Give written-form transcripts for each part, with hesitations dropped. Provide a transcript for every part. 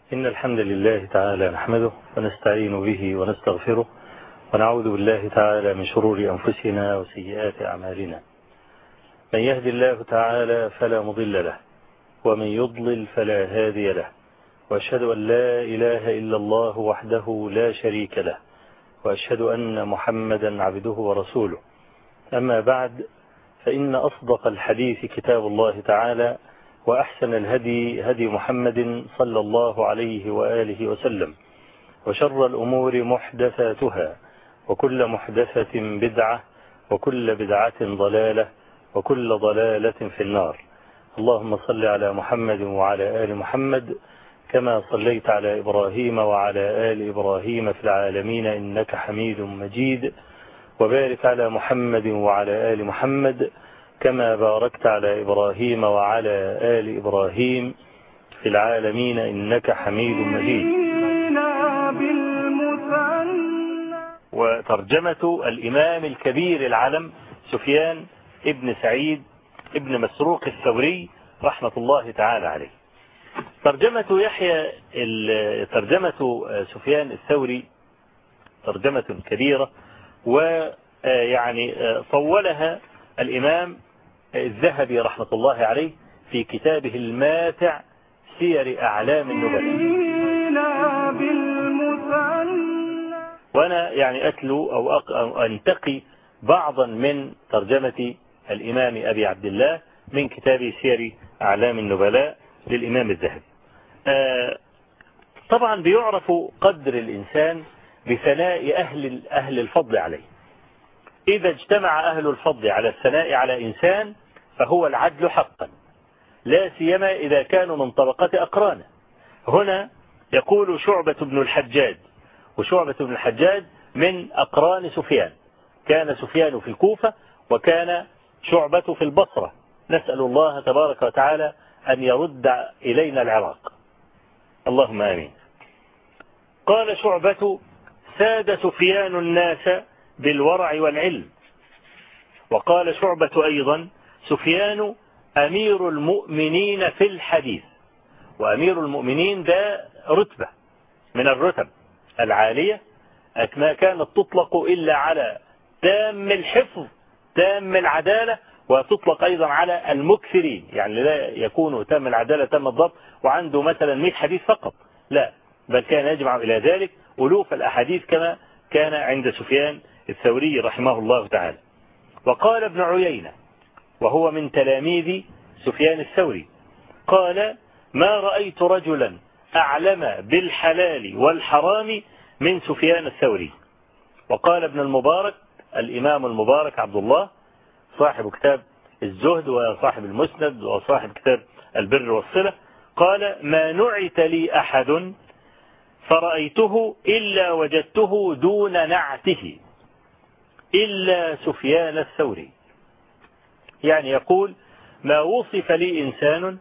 إن الحمد لله تعالى نحمده ونستعين به ونستغفره ونعوذ بالله تعالى من شرور أنفسنا وسيئات أعمالنا. من يهد الله تعالى فلا مضل له ومن يضلل فلا هادي له، وأشهد أن لا إله إلا الله وحده لا شريك له، وأشهد أن محمدا عبده ورسوله. أما بعد، فإن أصدق الحديث كتاب الله تعالى، وأحسن الهدي هدي محمد صلى الله عليه وآله وسلم، وشر الأمور محدثاتها، وكل محدثة بدعة، وكل بدعة ضلالة، وكل ضلالة في النار. اللهم صل على محمد وعلى آل محمد كما صليت على إبراهيم وعلى آل إبراهيم في العالمين إنك حميد مجيد، وبارك على محمد وعلى آل محمد كما باركت على إبراهيم وعلى آل إبراهيم في العالمين إنك حميد مجيد. وترجمة الإمام الكبير العلم سفيان ابن سعيد ابن مسروق الثوري رحمة الله تعالى عليه. ترجمة سفيان الثوري ترجمة كبيرة، ويعني طولها الإمام الذهبي رحمة الله عليه في كتابه الماتع سير أعلام النبلاء. وأنا يعني أتلو أو أنتقي بعضا من ترجمة الإمام أبي عبد الله من كتاب سير أعلام النبلاء للإمام الذهبي. طبعا بيعرف قدر الإنسان بثناء أهل الفضل عليه. إذا اجتمع أهل الفضل على الثناء على إنسان فهو العدل حقا، لا سيما إذا كانوا من طبقة أقرانه. هنا يقول شعبة بن الحجاج، وشعبة بن الحجاج من أقران سفيان، كان سفيان في الكوفة وكان شعبة في البصرة. نسأل الله تبارك وتعالى أن يرد إلينا العراق، اللهم آمين. قال شعبة: ساد سفيان الناس بالورع والعلم. وقال شعبة أيضا: سفيان أمير المؤمنين في الحديث. وأمير المؤمنين ده رتبة من الرتب العالية، ما كانت تطلق إلا على تام الحفظ تام العدالة، وتطلق أيضا على المكثرين، يعني لا يكون تام العدالة تام الضبط وعنده مثلا 100 حديث فقط، لا، بل كان يجمع إلى ذلك ألوف الأحاديث كما كان عند سفيان الثوري رحمه الله تعالى. وقال ابن عيينة وهو من تلاميذ سفيان الثوري، قال: ما رأيت رجلا أعلم بالحلال والحرام من سفيان الثوري. وقال ابن المبارك، الإمام المبارك عبد الله صاحب كتاب الزهد وصاحب المسند وصاحب كتاب البر والصلة، قال: ما نعت لي أحد فرأيته إلا وجدته دون نعته إلا سفيان الثوري. يعني يقول: ما وصف لي إنسان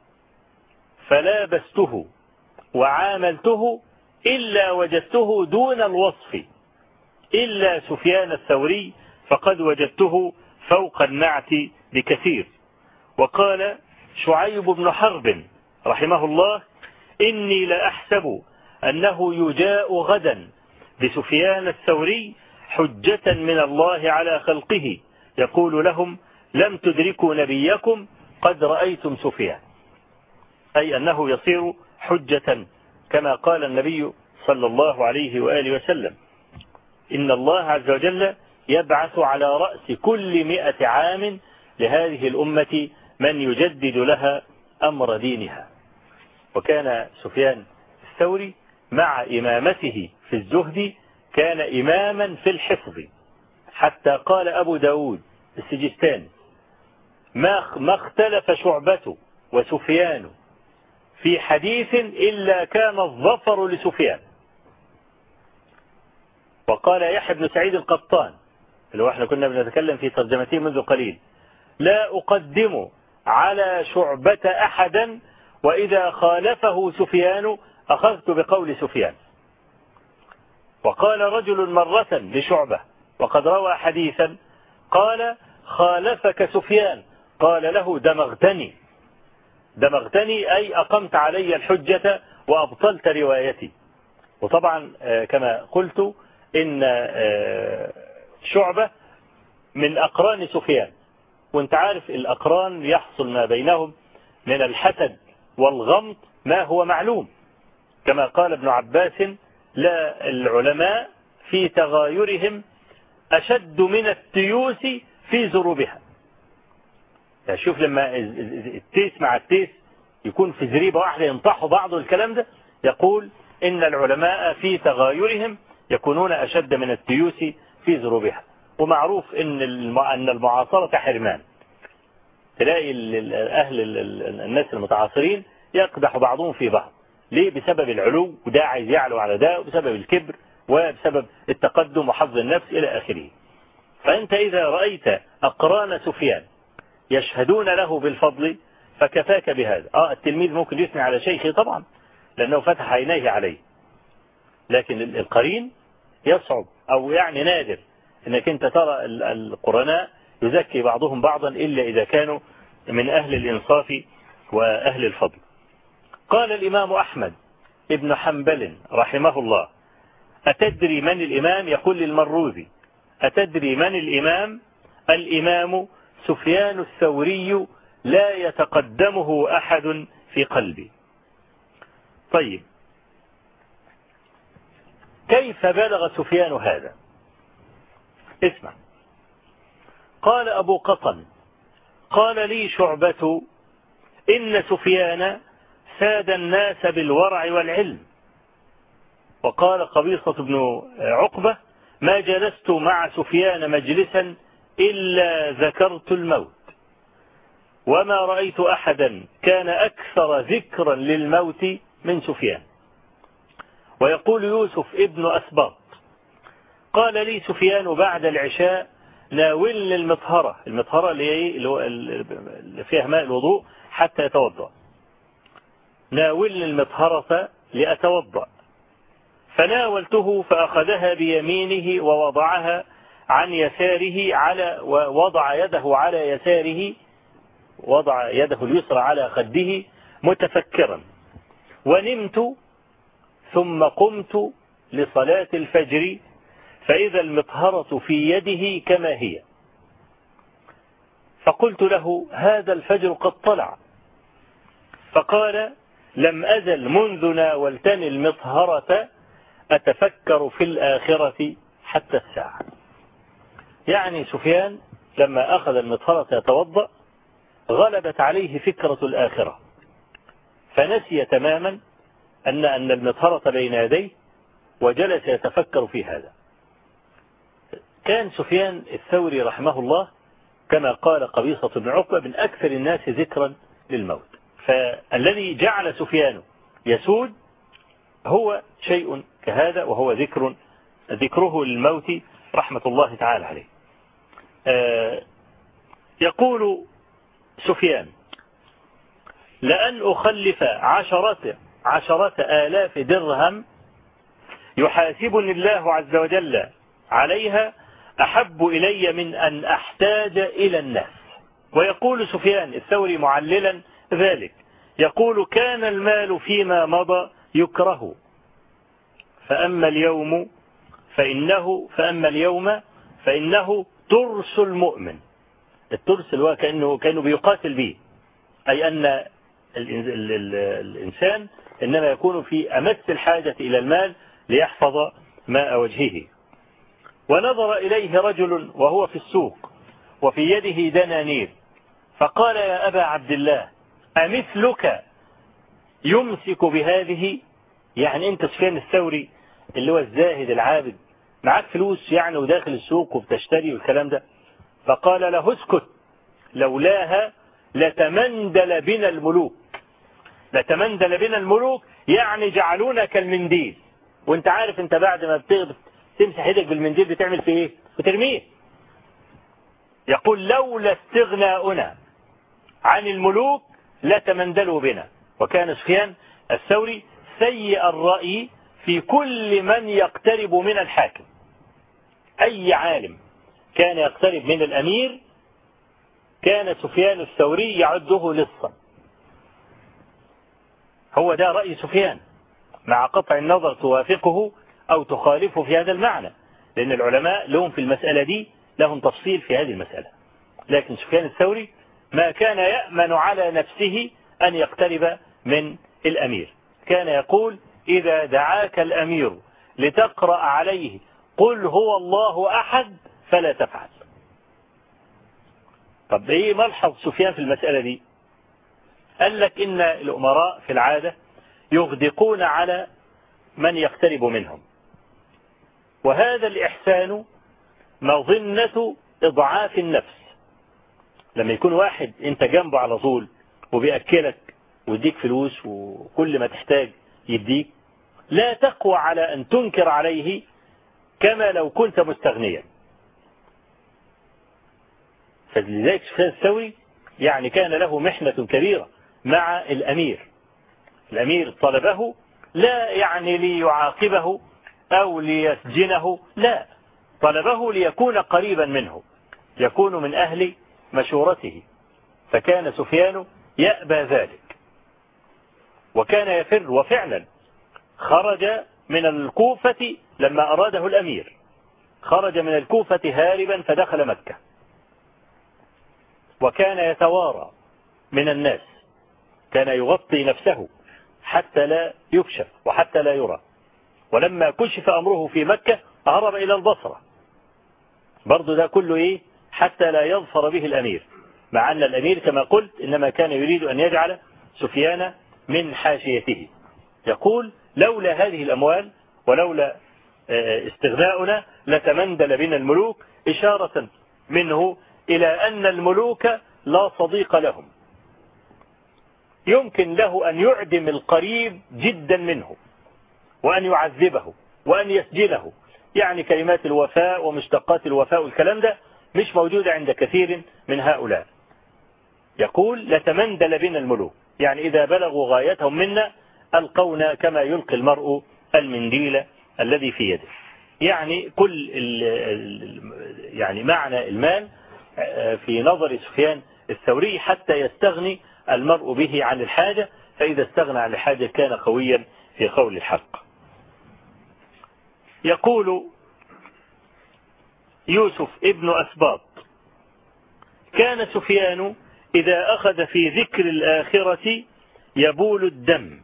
فلابسته وعاملته إلا وجدته دون الوصف إلا سفيان الثوري، فقد وجدته فوق النعت بكثير. وقال شعيب بن حرب رحمه الله: إني لأحسب أنه يجاء غدا بسفيان الثوري حجة من الله على خلقه، يقول لهم: لم تدركوا نبيكم قد رأيتم سفيان. أي أنه يصير حجة كما قال النبي صلى الله عليه وآله وسلم: إن الله عز وجل يبعث على رأس كل 100 عام لهذه الأمة من يجدد لها أمر دينها. وكان سفيان الثوري مع إمامته في الزهد كان إماما في الحفظ، حتى قال أبو داود السجستاني: ما اختلف شعبة وسفيان في حديث إلا كان الظفر لسفيان. وقال يحيى بن سعيد القطان، اللي هو احنا كنا بنتكلم في ترجمته منذ قليل: لا أقدم على شعبة أحدا، وإذا خالفه سفيان أخذت بقول سفيان. وقال رجل مرة لشعبة وقد روى حديثا، قال: خالفك سفيان، قال له: دمغتني. دمغتني أي أقمت علي الحجة وأبطلت روايتي. وطبعا كما قلت إن شعبة من أقران سفيان، وانت عارف الأقران يحصل ما بينهم من الحسد والغمط ما هو معلوم، كما قال ابن عباس: لا العلماء في تغايرهم أشد من التيوس في زروبها. يعني شوف لما التيس مع التيس يكون في زريبة واحدة ينطحوا بعض الكلام ده، يقول إن العلماء في تغايرهم يكونون أشد من التيوس في زروبها. ومعروف إن المعاصرة حرمان، تلاقي الناس المتعاصرين يقدح بعضهم في بعض. ليه؟ بسبب العلو، وده عايز يعلو على ده، وبسبب الكبر، وبسبب التقدم وحظ النفس إلى آخره. فأنت إذا رأيت أقران سفيان يشهدون له بالفضل فكفاك بهذا. التلميذ ممكن يثني على شيخه طبعا لأنه فتح عينيه عليه، لكن القرين يصعب أو يعني نادر أنك أنت ترى القرناء يزكي بعضهم بعضا إلا إذا كانوا من أهل الإنصاف وأهل الفضل. قال الإمام أحمد ابن حنبل رحمه الله: أتدري من الإمام؟ يقول للمروذي: أتدري من الإمام؟ الإمام سفيان الثوري لا يتقدمه أحد في قلبي. طيب، كيف بلغ سفيان هذا؟ اسمع. قال أبو قطن: قال لي شعبة: إن سفيان ساد الناس بالورع والعلم. وقال قبيصة بن عقبة: ما جلست مع سفيان مجلسا إلا ذكرت الموت، وما رأيت أحدا كان أكثر ذكرا للموت من سفيان. ويقول يوسف ابن أسباط: قال لي سفيان بعد العشاء: ناولني المطهرة. المطهرة اللي فيها ماء الوضوء حتى يتوضأ. ناولني المطهرة لأتوضأ. فناولته فأخذها بيمينه ووضعها عن يساره ووضع يده على يساره، وضع يده اليسرى على خده متفكرا. ونمت ثم قمت لصلاة الفجر فإذا المطهرة في يده كما هي. فقلت له: هذا الفجر قد طلع. فقال: لم أزل منذ ناولتني المطهرة أتفكر في الآخرة حتى الساعة. يعني سفيان لما أخذ المطهرة يتوضأ غلبت عليه فكرة الآخرة، فنسي تماما أن المطهرة بين يديه وجلس يتفكر في هذا. كان سفيان الثوري رحمه الله كما قال قبيصة بن عقبة من أكثر الناس ذكرا للموت. فالذي جعل سفيان يسود هو شيء كهذا، وهو ذكره للموت رحمة الله تعالى عليه. يقول سفيان: لأن أخلف عشرة آلاف درهم يحاسبني الله عز وجل عليها أحب إلي من أن أحتاج إلى الناس. ويقول سفيان الثوري معللا ذلك، يقول: كان المال فيما مضى يكره، فأما اليوم فإنه ترس المؤمن. الترس اللي هو كأنه بيقاتل به، أي أن الإنسان إنما يكون في أمس الحاجة إلى المال ليحفظ ماء وجهه. ونظر إليه رجل وهو في السوق وفي يده دنانير، فقال: يا أبا عبد الله، أمثلك يمسك بهذه؟ يعني أنت سفيان الثوري اللي هو الزاهد العابد معاك فلوس يعني وداخل السوق وبتشتري والكلام ده. فقال له: اسكت، لولاها لتمندل بنا الملوك. لتمندل بنا الملوك يعني جعلونا كالمنديل، وانت عارف انت بعد ما تمسح ايدك بالمنديل بتعمل فيه ايه؟ بترميه. يقول: لولا استغناؤنا عن الملوك لتمندلوا بنا. وكان سفيان الثوري سيء الرأي في كل من يقترب من الحاكم. أي عالم كان يقترب من الأمير كان سفيان الثوري يعده لصا. هو ده رأي سفيان، مع قطع النظر توافقه أو تخالفه في هذا المعنى، لأن العلماء لهم في المسألة دي لهم تفصيل في هذه المسألة. لكن سفيان الثوري ما كان يأمن على نفسه أن يقترب من الأمير، كان يقول إذا دعاك الأمير لتقرأ عليه قل هو الله أحد فلا تفعل. طب إيه ملحظ سفيان في المسألة دي؟ قال لك إن الأمراء في العادة يغدقون على من يقترب منهم، وهذا الإحسان مظنة إضعاف النفس. لما يكون واحد أنت جنبه على طول وبيأكلك ويديك فلوس وكل ما تحتاج يديك، لا تقوى على أن تنكر عليه كما لو كنت مستغنيا. فلذلك سفيان الثوري يعني كان له محنة كبيرة مع الأمير. الأمير طلبه لا يعني ليعاقبه أو ليسجنه، لا، طلبه ليكون قريبا منه، يكون من أهل مشورته، فكان سفيان يأبى ذلك وكان يفر. وفعلا خرج من الكوفة لما أراده الأمير، خرج من الكوفة هاربا فدخل مكة، وكان يتوارى من الناس، كان يغطي نفسه حتى لا يكشف وحتى لا يرى. ولما كشف أمره في مكة هرب إلى البصرة، برضو ده كله إيه؟ حتى لا يظفر به الأمير، مع أن الأمير كما قلت إنما كان يريد أن يجعل سفيان من حاشيته. يقول لولا هذه الأموال ولولا استغناؤنا لتمندل بنا الملوك، إشارة منه إلى أن الملوك لا صديق لهم، يمكن له أن يعدم القريب جدا منه وأن يعذبه وأن يسجنه. يعني كلمات الوفاء ومشتقات الوفاء والكلام ده مش موجودة عند كثير من هؤلاء. يقول لتمندل بنا الملوك، يعني إذا بلغوا غايتهم منا ألقونا كما يلقي المرء المنديل الذي في يده. يعني كل يعني معنى المال في نظر سفيان الثوري حتى يستغني المرء به عن الحاجة، فإذا استغنى عن الحاجة كان قويا في قول الحق. يقول يوسف ابن أسباط كان سفيان إذا أخذ في ذكر الآخرة يبول الدم،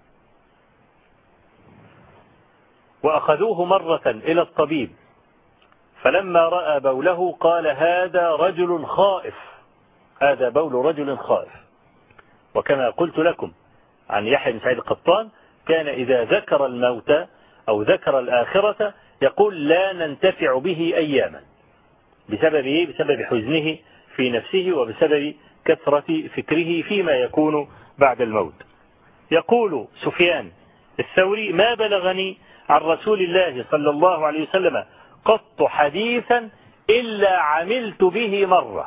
وأخذوه مرة إلى الطبيب فلما رأى بوله قال هذا رجل خائف، هذا بول رجل خائف. وكما قلت لكم عن يحيى بن سعيد القطان كان إذا ذكر الموت أو ذكر الآخرة يقول لا ننتفع به أياما، بسبب إيه؟ بسبب حزنه في نفسه وبسبب كثرة فكره فيما يكون بعد الموت. يقول سفيان الثوري ما بلغني عن رسول الله صلى الله عليه وسلم قط حديثا إلا عملت به مرة.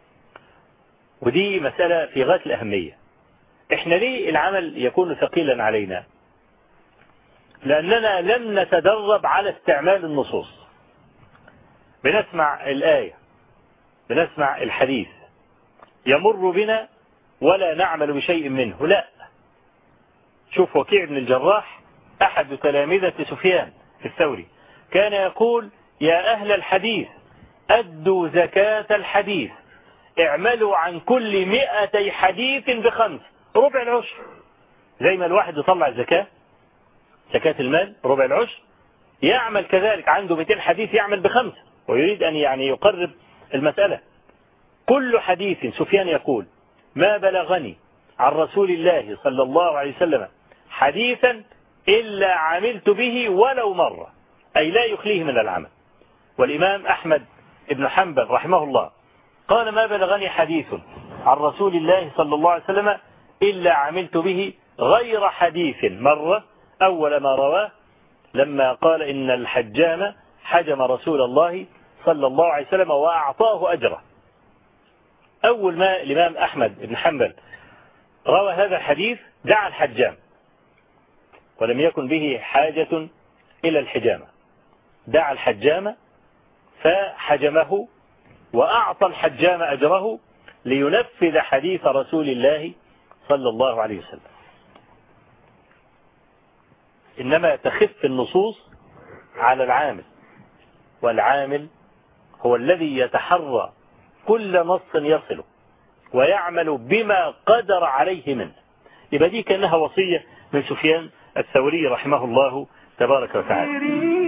ودي مسألة في غاية الأهمية. إحنا ليه العمل يكون ثقيلا علينا؟ لأننا لم نتدرب على استعمال النصوص. بنسمع الآية، بنسمع الحديث، يمر بنا ولا نعمل بشيء منه. لا، شوف وكيع بن الجراح أحد تلامذة سفيان الثوري كان يقول يا أهل الحديث أدوا زكاة الحديث، اعملوا عن كل 200 حديث ب5، ربع العشر. زي ما الواحد يطلع زكاة المال ربع العشر، يعمل كذلك عنده 200 حديث يعمل ب5، ويريد أن يعني يقرب المسألة. كل حديث سفيان يقول ما بلغني عن رسول الله صلى الله عليه وسلم حديثا إلا عملت به ولو مرة، أي لا يخليه من العمل. والإمام أحمد بن حنبل رحمه الله قال ما بلغني حديث عن رسول الله صلى الله عليه وسلم إلا عملت به غير حديث مرة أول ما رواه لما قال إن الحجام حجم رسول الله صلى الله عليه وسلم وأعطاه أجره. أول ما الإمام أحمد بن حنبل روى هذا الحديث دعا الحجام، ولم يكن به حاجة إلى الحجامة، دعا الحجام فحجمه وأعطى الحجام أجره لينفذ حديث رسول الله صلى الله عليه وسلم. إنما تخف النصوص على العامل، والعامل هو الذي يتحرى كل نص يصله ويعمل بما قدر عليه منه. يبقى دي كأنها وصية من سفيان الثوري رحمه الله تبارك وتعالى.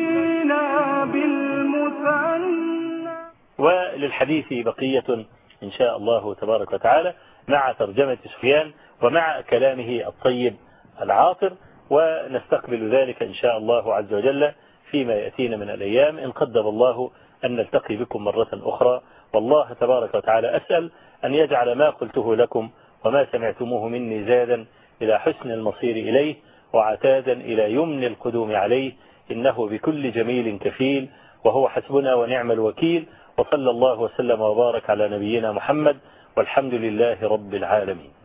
وللحديث بقية إن شاء الله تبارك وتعالى مع ترجمة سفيان ومع كلامه الطيب العاطر، ونستقبل ذلك إن شاء الله عز وجل فيما يأتينا من الأيام إن قدر الله أن نلتقي بكم مرة أخرى. والله تبارك وتعالى أسأل أن يجعل ما قلته لكم وما سمعتموه مني زادا إلى حسن المصير إليه وعتادا إلى يمن القدوم عليه، إنه بكل جميل كفيل وهو حسبنا ونعم الوكيل. وصلى الله وسلم وبارك على نبينا محمد والحمد لله رب العالمين.